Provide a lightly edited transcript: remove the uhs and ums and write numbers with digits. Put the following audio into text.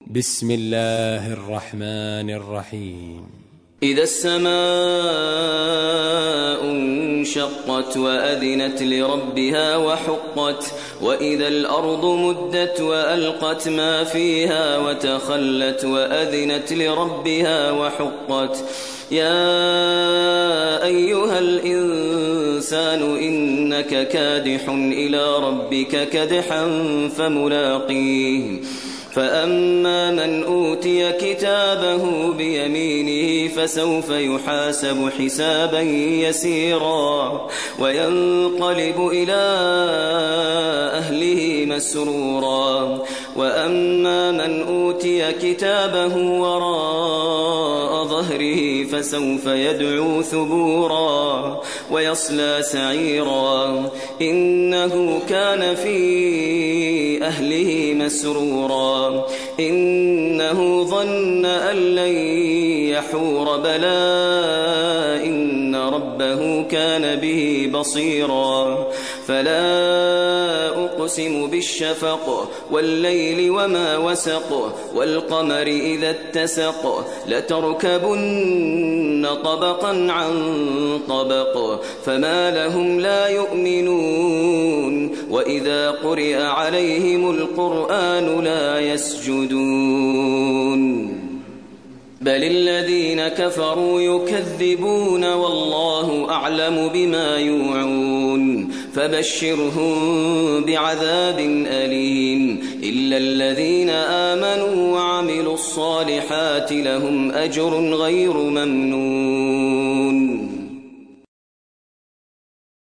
بسم الله الرحمن الرحيم. إذا السماء انشقت وأذنت لربها وحقت وإذا الأرض مدت وألقت ما فيها وتخلت وأذنت لربها وحقت يا أيها الإنسان إنك كادح إلى ربك كدحا فملاقيه فأما من أوتي كتابه بيمينه فسوف يحاسب حسابا يسيرا وينقلب إلى أهله مسرورا وأما من أوتي كتابه وراء ظهره فسوف يدعو ثبورا ويصلى سعيرا إنه كان في أهله مسرورا إنه ظن أن لن يحور بلى إن ربه كان به بصيرا فلا أقسم بالشفق والليل وما وسق والقمر إذا اتسق لتركبن طبقا عن طبق فما لهم لا يؤمنون وإذا قرئ عليهم القرآن لا يسجدون بل الذين كفروا يكذبون والله أعلم بما يوعون فبشرهم بعذاب أليم إلا الذين آمنوا وعملوا الصالحات لهم أجر غير ممنون